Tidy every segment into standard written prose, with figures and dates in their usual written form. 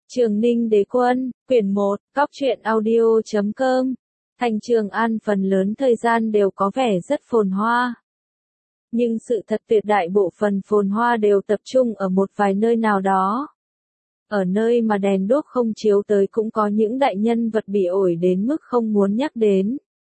Trường Ninh Đế Quân, quyển 1, Cóc truyện audio.com. Thành Trường An phần lớn thời gian đều có vẻ rất phồn hoa. Nhưng sự thật tuyệt đại bộ phần phồn hoa đều tập trung ở một vài nơi nào đó. Ở nơi mà đèn đuốc không chiếu tới cũng có những đại nhân vật bị ổi đến mức không muốn nhắc đến.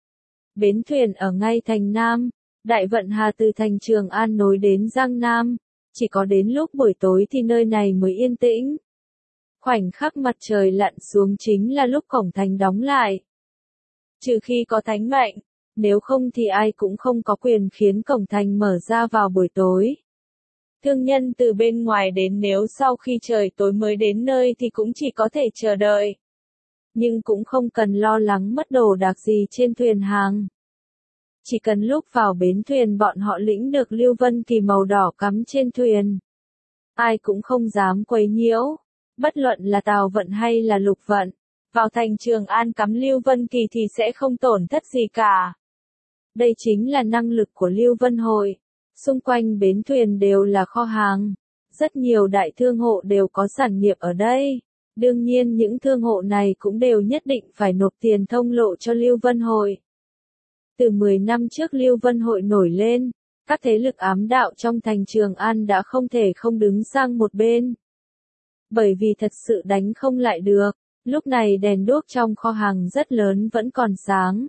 Bến thuyền ở ngay thành Nam, đại vận hà từ thành Trường An nối đến Giang Nam, chỉ có đến lúc buổi tối thì nơi này mới yên tĩnh. Khoảnh khắc mặt trời lặn xuống chính là lúc cổng thành đóng lại. Trừ khi có thánh mệnh, nếu không thì ai cũng không có quyền khiến cổng thành mở ra vào buổi tối. Thương nhân từ bên ngoài đến nếu sau khi trời tối mới đến nơi thì cũng chỉ có thể chờ đợi. Nhưng cũng không cần lo lắng mất đồ đạc gì trên thuyền hàng. Chỉ cần lúc vào bến thuyền bọn họ lĩnh được Lưu Vân Kỳ màu đỏ cắm trên thuyền. Ai cũng không dám quấy nhiễu. Bất luận là Tào Vận hay là Lục Vận, vào thành Trường An cắm Lưu Vân Kỳ thì sẽ không tổn thất gì cả. Đây chính là năng lực của Lưu Vân Hội. Xung quanh bến thuyền đều là kho hàng. Rất nhiều đại thương hộ đều có sản nghiệp ở đây. Đương nhiên những thương hộ này cũng đều nhất định phải nộp tiền thông lộ cho Lưu Vân Hội. Từ 10 năm trước Lưu Vân Hội nổi lên, các thế lực ám đạo trong thành Trường An đã không thể không đứng sang một bên. Bởi vì thật sự đánh không lại được, lúc này đèn đuốc trong kho hàng rất lớn vẫn còn sáng.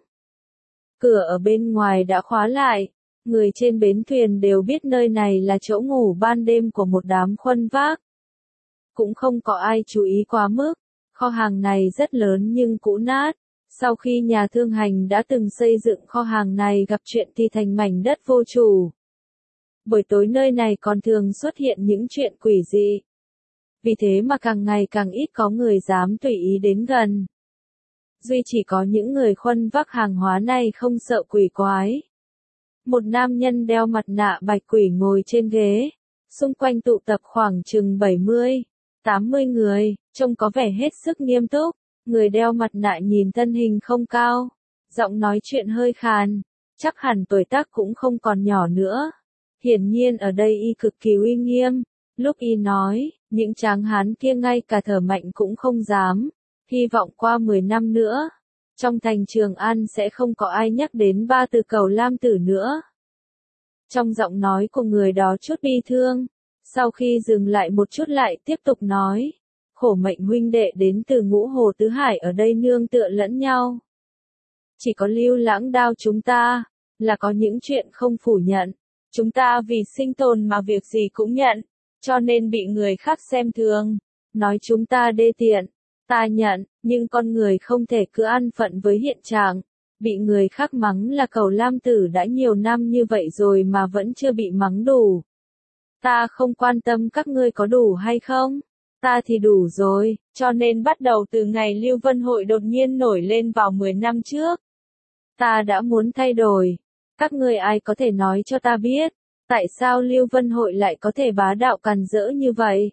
Cửa ở bên ngoài đã khóa lại, người trên bến thuyền đều biết nơi này là chỗ ngủ ban đêm của một đám khuân vác. Cũng không có ai chú ý quá mức, kho hàng này rất lớn nhưng cũ nát. Sau khi nhà thương hành đã từng xây dựng kho hàng này gặp chuyện thì thành mảnh đất vô chủ. Buổi tối nơi này còn thường xuất hiện những chuyện quỷ dị. Vì thế mà càng ngày càng ít có người dám tùy ý đến gần. Duy chỉ có những người khuân vác hàng hóa này không sợ quỷ quái. Một nam nhân đeo mặt nạ bạch quỷ ngồi trên ghế, xung quanh tụ tập khoảng chừng 70, 80 người, trông có vẻ hết sức nghiêm túc. Người đeo mặt nạ nhìn thân hình không cao, giọng nói chuyện hơi khàn, chắc hẳn tuổi tác cũng không còn nhỏ nữa. Hiển nhiên ở đây y cực kỳ uy nghiêm. Lúc y nói, những tráng hán kia ngay cả thở mạnh cũng không dám, hy vọng qua 10 năm nữa, trong thành Trường An sẽ không có ai nhắc đến ba từ Cầu Lam Tử nữa. Trong giọng nói của người đó chút bi thương, sau khi dừng lại một chút lại tiếp tục nói, khổ mệnh huynh đệ đến từ Ngũ Hồ Tứ Hải ở đây nương tựa lẫn nhau. Chỉ có Lưu Lãng Đao chúng ta, là có những chuyện không phủ nhận, chúng ta vì sinh tồn mà việc gì cũng nhận. Cho nên bị người khác xem thường, nói chúng ta đê tiện, ta nhận, nhưng con người không thể cứ an phận với hiện trạng, bị người khác mắng là Cầu Lam Tử đã nhiều năm như vậy rồi mà vẫn chưa bị mắng đủ. Ta không quan tâm các ngươi có đủ hay không, ta thì đủ rồi, cho nên bắt đầu từ ngày Lưu Vân Hội đột nhiên nổi lên vào 10 năm trước. Ta đã muốn thay đổi, các ngươi ai có thể nói cho ta biết. Tại sao Lưu Vân Hội lại có thể bá đạo càn rỡ như vậy?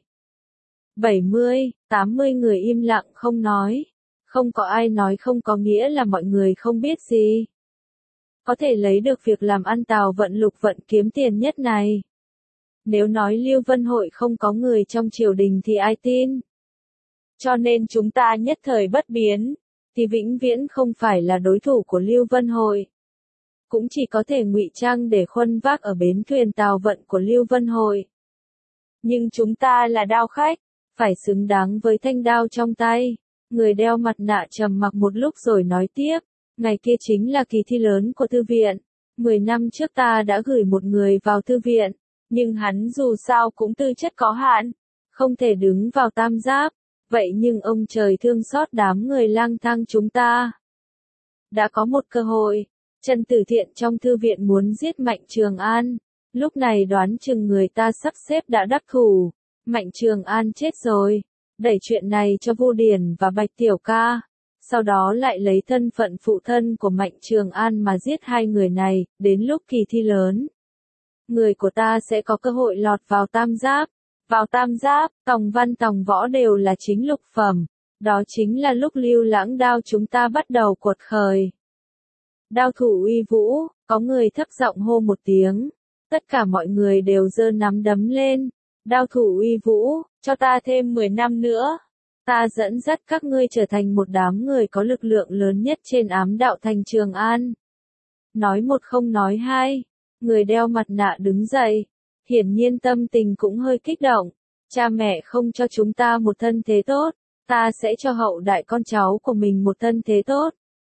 70, 80 người im lặng không nói. Không có ai nói không có nghĩa là mọi người không biết gì. Có thể lấy được việc làm ăn Tào Vận Lục Vận kiếm tiền nhất này. Nếu nói Lưu Vân Hội không có người trong triều đình thì ai tin? Cho nên chúng ta nhất thời bất biến, thì vĩnh viễn không phải là đối thủ của Lưu Vân Hội. Cũng chỉ có thể ngụy trang để khuân vác ở bến thuyền Tào Vận của Lưu Vân Hội. Nhưng chúng ta là đao khách, phải xứng đáng với thanh đao trong tay. Người đeo mặt nạ trầm mặc một lúc rồi nói tiếp, ngày kia chính là kỳ thi lớn của thư viện. 10 năm trước ta đã gửi một người vào thư viện, nhưng hắn dù sao cũng tư chất có hạn, không thể đứng vào tam giáp. Vậy nhưng ông trời thương xót đám người lang thang chúng ta. Đã có một cơ hội. Trần Tử Thiện trong thư viện muốn giết Mạnh Trường An, lúc này đoán chừng người ta sắp xếp đã đắc thủ, Mạnh Trường An chết rồi, đẩy chuyện này cho Vu Điển và Bạch Tiểu Ca, sau đó lại lấy thân phận phụ thân của Mạnh Trường An mà giết hai người này, đến lúc kỳ thi lớn. Người của ta sẽ có cơ hội lọt vào tam giáp, tòng văn tòng võ đều là chính lục phẩm, đó chính là lúc Lưu Lãng Đao chúng ta bắt đầu cuột khởi. Đao thủ uy vũ, có người thấp giọng hô một tiếng. Tất cả mọi người đều giơ nắm đấm lên. Đao thủ uy vũ, cho ta thêm 10 năm nữa. Ta dẫn dắt các ngươi trở thành một đám người có lực lượng lớn nhất trên ám đạo thành Trường An. Nói một không nói hai, người đeo mặt nạ đứng dậy, hiển nhiên tâm tình cũng hơi kích động. Cha mẹ không cho chúng ta một thân thế tốt, ta sẽ cho hậu đại con cháu của mình một thân thế tốt.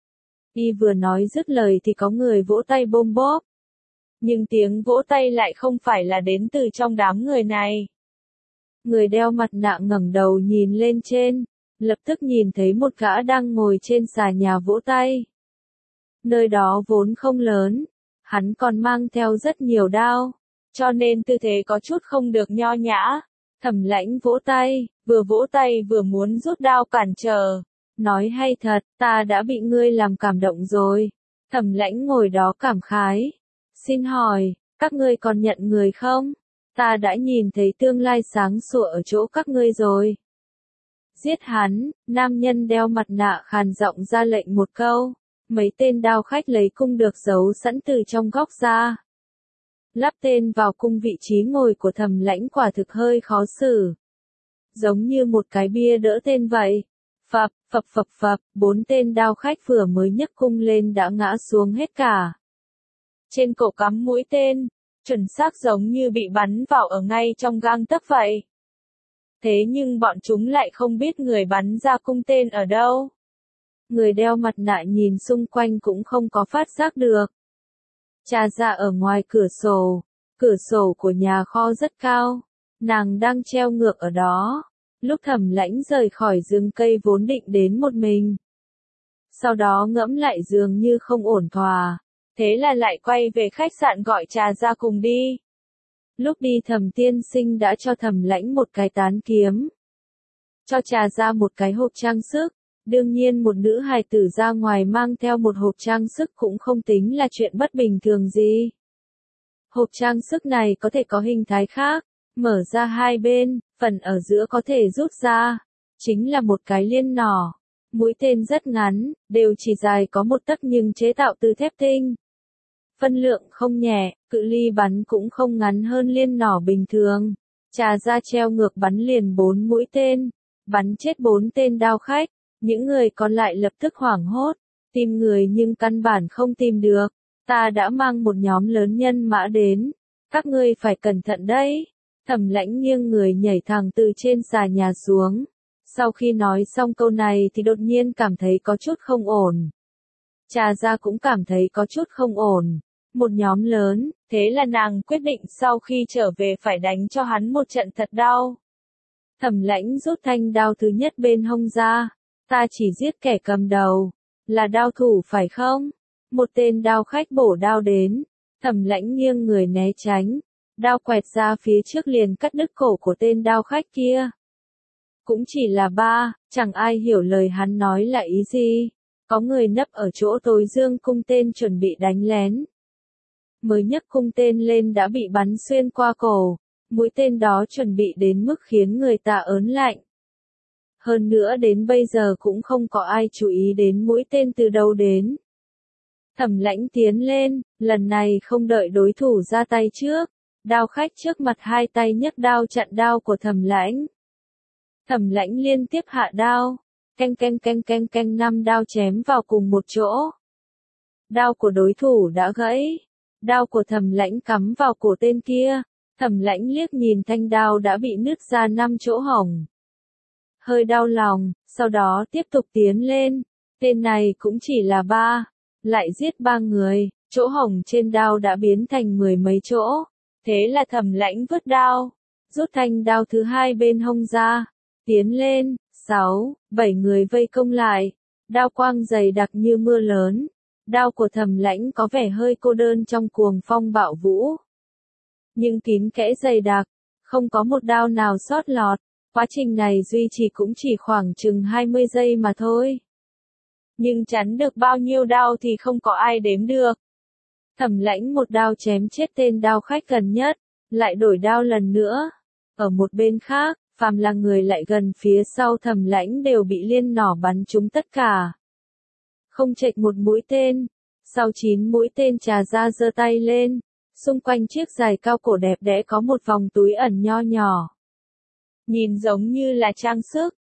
Y vừa nói dứt lời thì có người vỗ tay bôm bốp. Nhưng tiếng vỗ tay lại không phải là đến từ trong đám người này. Người đeo mặt nạ ngẩng đầu nhìn lên trên, lập tức nhìn thấy một gã đang ngồi trên xà nhà vỗ tay. Nơi đó vốn không lớn, hắn còn mang theo rất nhiều đao, cho nên tư thế có chút không được nho nhã. Thẩm Lãnh vỗ tay vừa muốn rút đao cản trở. Nói hay thật, ta đã bị ngươi làm cảm động rồi. Thẩm Lãnh ngồi đó cảm khái. Xin hỏi, các ngươi còn nhận người không? Ta đã nhìn thấy tương lai sáng sủa ở chỗ các ngươi rồi. Giết hắn, nam nhân đeo mặt nạ khàn giọng ra lệnh một câu. Mấy tên đao khách lấy cung được giấu sẵn từ trong góc ra. Lắp tên vào cung, vị trí ngồi của Thẩm Lãnh quả thực hơi khó xử. Giống như một cái bia đỡ tên vậy. Phập, phập phập phập, 4 tên đao khách vừa mới nhấc cung lên đã ngã xuống hết cả. Trên cổ cắm mũi tên, chuẩn xác giống như bị bắn vào ở ngay trong gang tấc vậy. Thế nhưng bọn chúng lại không biết người bắn ra cung tên ở đâu. Người đeo mặt nạ nhìn xung quanh cũng không có phát giác được. Trà Dạ ở ngoài cửa sổ của nhà kho rất cao, nàng đang treo ngược ở đó. Lúc Thẩm Lãnh rời khỏi rừng cây vốn định đến một mình. Sau đó ngẫm lại dường như không ổn thỏa, thế là lại quay về khách sạn gọi Trà Dạ cùng đi. Lúc đi Thẩm tiên sinh đã cho Thẩm Lãnh một cái tán kiếm, cho Trà Dạ một cái hộp trang sức. Đương nhiên một nữ hài tử ra ngoài mang theo một hộp trang sức cũng không tính là chuyện bất bình thường gì. Hộp trang sức này có thể có hình thái khác, mở ra hai bên, phần ở giữa có thể rút ra, chính là một cái liên nỏ. Mũi tên rất ngắn, đều chỉ dài có 1 tấc nhưng chế tạo từ thép tinh. Phân lượng không nhẹ, cự ly bắn cũng không ngắn hơn liên nỏ bình thường. Trà Dạ treo ngược bắn liền 4 mũi tên, bắn chết 4 tên đao khách. Những người còn lại lập tức hoảng hốt, tìm người nhưng căn bản không tìm được. Ta đã mang một nhóm lớn nhân mã đến, các ngươi phải cẩn thận đấy. Thẩm Lãnh nghiêng người nhảy thẳng từ trên xà nhà xuống. Sau khi nói xong câu này thì đột nhiên cảm thấy có chút không ổn. Trà Dạ cũng cảm thấy có chút không ổn. Một nhóm lớn, thế là nàng quyết định sau khi trở về phải đánh cho hắn một trận thật đau. Thẩm Lãnh rút thanh đao thứ nhất bên hông ra. Ta chỉ giết kẻ cầm đầu, là đao thủ phải không? Một tên đao khách bổ đao đến, Thẩm Lãnh nghiêng người né tránh, đao quẹt ra phía trước liền cắt đứt cổ của tên đao khách kia. Cũng chỉ là chẳng ai hiểu lời hắn nói là ý gì. Có người nấp ở chỗ tối dương cung tên chuẩn bị đánh lén. Mới nhấc cung tên lên đã bị bắn xuyên qua cổ, mũi tên đó chuẩn bị đến mức khiến người ta ớn lạnh. Hơn nữa đến bây giờ cũng không có ai chú ý đến mũi tên từ đâu đến. Thẩm Lãnh tiến lên, lần này không đợi đối thủ ra tay trước. Đao khách trước mặt hai tay nhấc đao chặn đao của Thẩm Lãnh. Thẩm Lãnh liên tiếp hạ đao, canh 5 đao chém vào cùng một chỗ. Đao của đối thủ đã gãy, đao của Thẩm Lãnh cắm vào cổ tên kia. Thẩm Lãnh liếc nhìn thanh đao đã bị nứt ra 5 chỗ hổng. Hơi đau lòng, sau đó tiếp tục tiến lên. Tên này cũng chỉ là lại giết 3 người, chỗ hổng trên đao đã biến thành 10 mấy chỗ. Thế là Thẩm Lãnh vứt đao, rút thanh đao thứ hai bên hông ra, tiến lên, 7 người vây công lại. Đao quang dày đặc như mưa lớn. Đao của Thẩm Lãnh có vẻ hơi cô đơn trong cuồng phong bạo vũ. Nhưng kín kẽ dày đặc, không có một đao nào sót lọt. Quá trình này duy trì cũng chỉ khoảng chừng 20 giây mà thôi. Nhưng chắn được bao nhiêu đao thì không có ai đếm được. Thẩm Lãnh một đao chém chết tên đao khách gần nhất, lại đổi đao lần nữa. Ở một bên khác, phàm là người lại gần phía sau Thẩm Lãnh đều bị liên nỏ bắn trúng tất cả. Không chệch một mũi tên. Sau 9 mũi tên Trà Dạ giơ tay lên. Xung quanh chiếc giày cao cổ đẹp đẽ có một vòng túi ẩn nho nhỏ. Nhìn giống như là trang sức,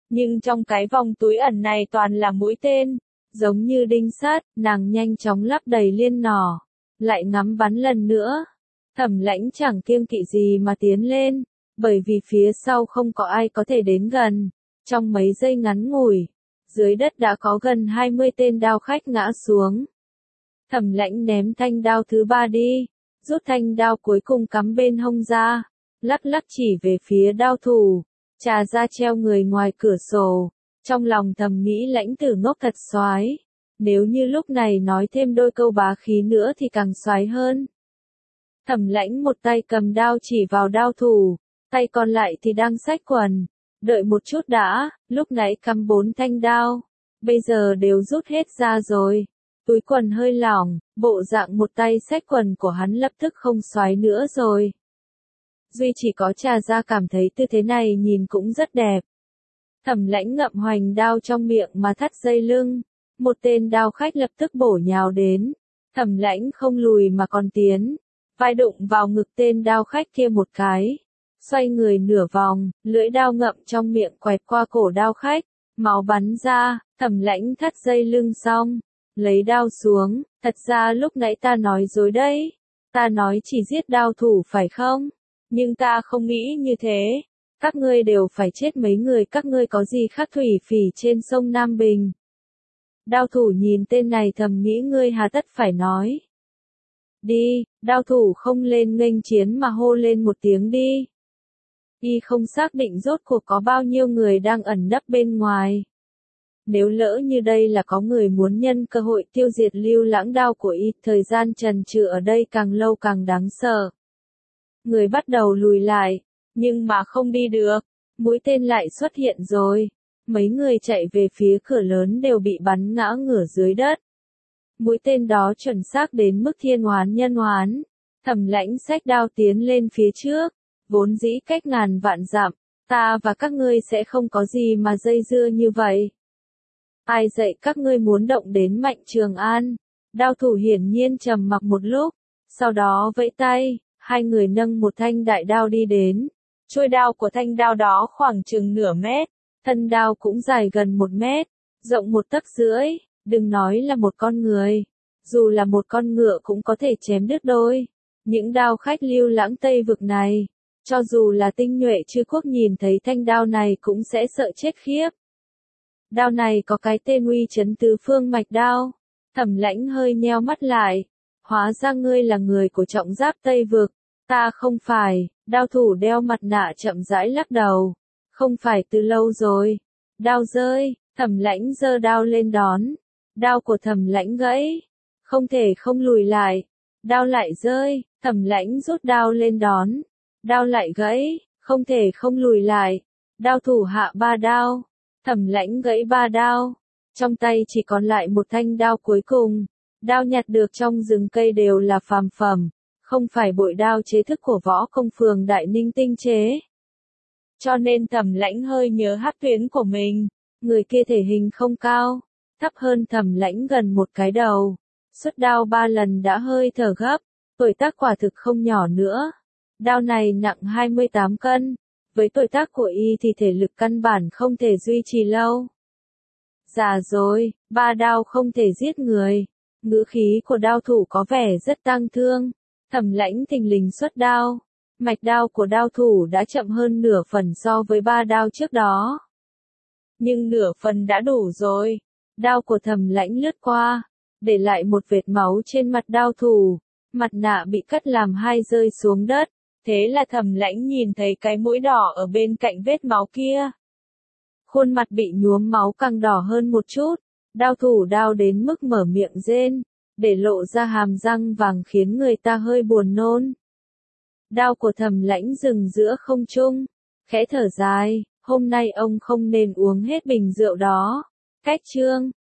Nhưng trong cái vòng túi ẩn này toàn là mũi tên, giống như đinh sắt, nàng nhanh chóng lắp đầy liên nỏ, lại ngắm bắn lần nữa. Thẩm Lãnh chẳng kiêng kỵ gì mà tiến lên, bởi vì phía sau không có ai có thể đến gần. Trong mấy giây ngắn ngủi, dưới đất đã có gần 20 tên đao khách ngã xuống. Thẩm Lãnh ném thanh đao thứ 3 đi, rút thanh đao cuối cùng cắm bên hông ra, lắc lắc chỉ về phía đao thủ, Trà Gia treo người ngoài cửa sổ, trong lòng thầm nghĩ Lãnh Tử ngốc thật soái, nếu như lúc này nói thêm đôi câu bá khí nữa thì càng soái hơn. Thẩm Lãnh một tay cầm đao chỉ vào đao thủ, tay còn lại thì đang xách quần, đợi một chút đã, lúc nãy cắm 4 thanh đao, bây giờ đều rút hết ra rồi. Túi quần hơi lỏng, bộ dạng một tay xách quần của hắn lập tức không xoáy nữa rồi. Duy chỉ có Trà Gia cảm thấy tư thế này nhìn cũng rất đẹp. Thẩm Lãnh ngậm hoành đao trong miệng mà thắt dây lưng, một tên đao khách lập tức bổ nhào đến. Thẩm Lãnh không lùi mà còn tiến, vai đụng vào ngực tên đao khách kia một cái, xoay người nửa vòng, lưỡi đao ngậm trong miệng quẹt qua cổ đao khách, máu bắn ra. Thẩm Lãnh thắt dây lưng xong, lấy đao xuống, thật ra lúc nãy ta nói dối đấy, ta nói chỉ giết đao thủ phải không? Nhưng ta không nghĩ như thế, các ngươi đều phải chết mấy người, các ngươi có gì khác thủy phỉ trên sông Nam Bình. Đao thủ nhìn tên này thầm nghĩ ngươi hà tất phải nói. Đi, đao thủ không lên nghênh chiến mà hô lên một tiếng đi. Y không xác định rốt cuộc có bao nhiêu người đang ẩn nấp bên ngoài. Nếu lỡ như đây là có người muốn nhân cơ hội tiêu diệt Lưu Lãng đao của y, thời gian trần trừ ở đây càng lâu càng đáng sợ. Người bắt đầu lùi lại, nhưng mà không đi được, mũi tên lại xuất hiện rồi. Mấy người chạy về phía cửa lớn đều bị bắn ngã ngửa dưới đất. Mũi tên đó chuẩn xác đến mức thiên oán nhân oán. Thẩm Lãnh xách đao tiến lên phía trước, vốn dĩ cách ngàn vạn dặm, ta và các ngươi sẽ không có gì mà dây dưa như vậy. Ai dạy các ngươi muốn động đến Mạnh Trường An? Đao thủ hiển nhiên trầm mặc một lúc, sau đó vẫy tay, hai người nâng một thanh đại đao đi đến. Chuôi đao của thanh đao đó khoảng chừng nửa mét, thân đao cũng dài gần 1 mét, rộng 1,5 tấc, đừng nói là một con người, dù là một con ngựa cũng có thể chém đứt đôi. Những đao khách Lưu Lãng Tây vực này, cho dù là tinh nhuệ chư quốc nhìn thấy thanh đao này cũng sẽ sợ chết khiếp. Đao này có cái tên uy chấn tứ phương mạch đao. Thẩm Lãnh hơi nheo mắt lại, hóa ra ngươi là người của Trọng Giáp Tây vực, ta không phải. Đao thủ đeo mặt nạ chậm rãi lắc đầu, không phải từ lâu rồi. Đao rơi, Thẩm Lãnh giơ đao lên đón, đao của Thẩm Lãnh gãy, không thể không lùi lại. Đao lại rơi, Thẩm Lãnh rút đao lên đón, đao lại gãy, không thể không lùi lại. Đao thủ hạ 3 đao, Thẩm Lãnh gãy 3 đao, trong tay chỉ còn lại một thanh đao cuối cùng. Đao nhặt được trong rừng cây đều là phàm phẩm, không phải bội đao chế thức của Võ Công Phường Đại Ninh tinh chế. Cho nên Thẩm Lãnh hơi nhớ Hắc Tuyến của mình, người kia thể hình không cao, thấp hơn Thẩm Lãnh gần một cái đầu, xuất đao 3 lần đã hơi thở gấp, tuổi tác quả thực không nhỏ nữa. Đao này nặng 28 cân, với tuổi tác của y thì thể lực căn bản không thể duy trì lâu. Già rồi, 3 đao không thể giết người. Ngữ khí của đao thủ có vẻ rất tang thương. Thẩm Lãnh thình lình xuất đao, mạch đao của đao thủ đã chậm hơn nửa phần so với 3 đao trước đó. Nhưng nửa phần đã đủ rồi. Đao của Thẩm Lãnh lướt qua, để lại một vệt máu trên mặt đao thủ, mặt nạ bị cắt làm 2 rơi xuống đất. Thế là Thẩm Lãnh nhìn thấy cái mũi đỏ ở bên cạnh vết máu kia. Khuôn mặt bị nhuốm máu càng đỏ hơn một chút, đao thủ đao đến mức mở miệng rên, để lộ ra hàm răng vàng khiến người ta hơi buồn nôn. Đao của Thẩm Lãnh dừng giữa không trung, khẽ thở dài, hôm nay ông không nên uống hết bình rượu đó. Cách chương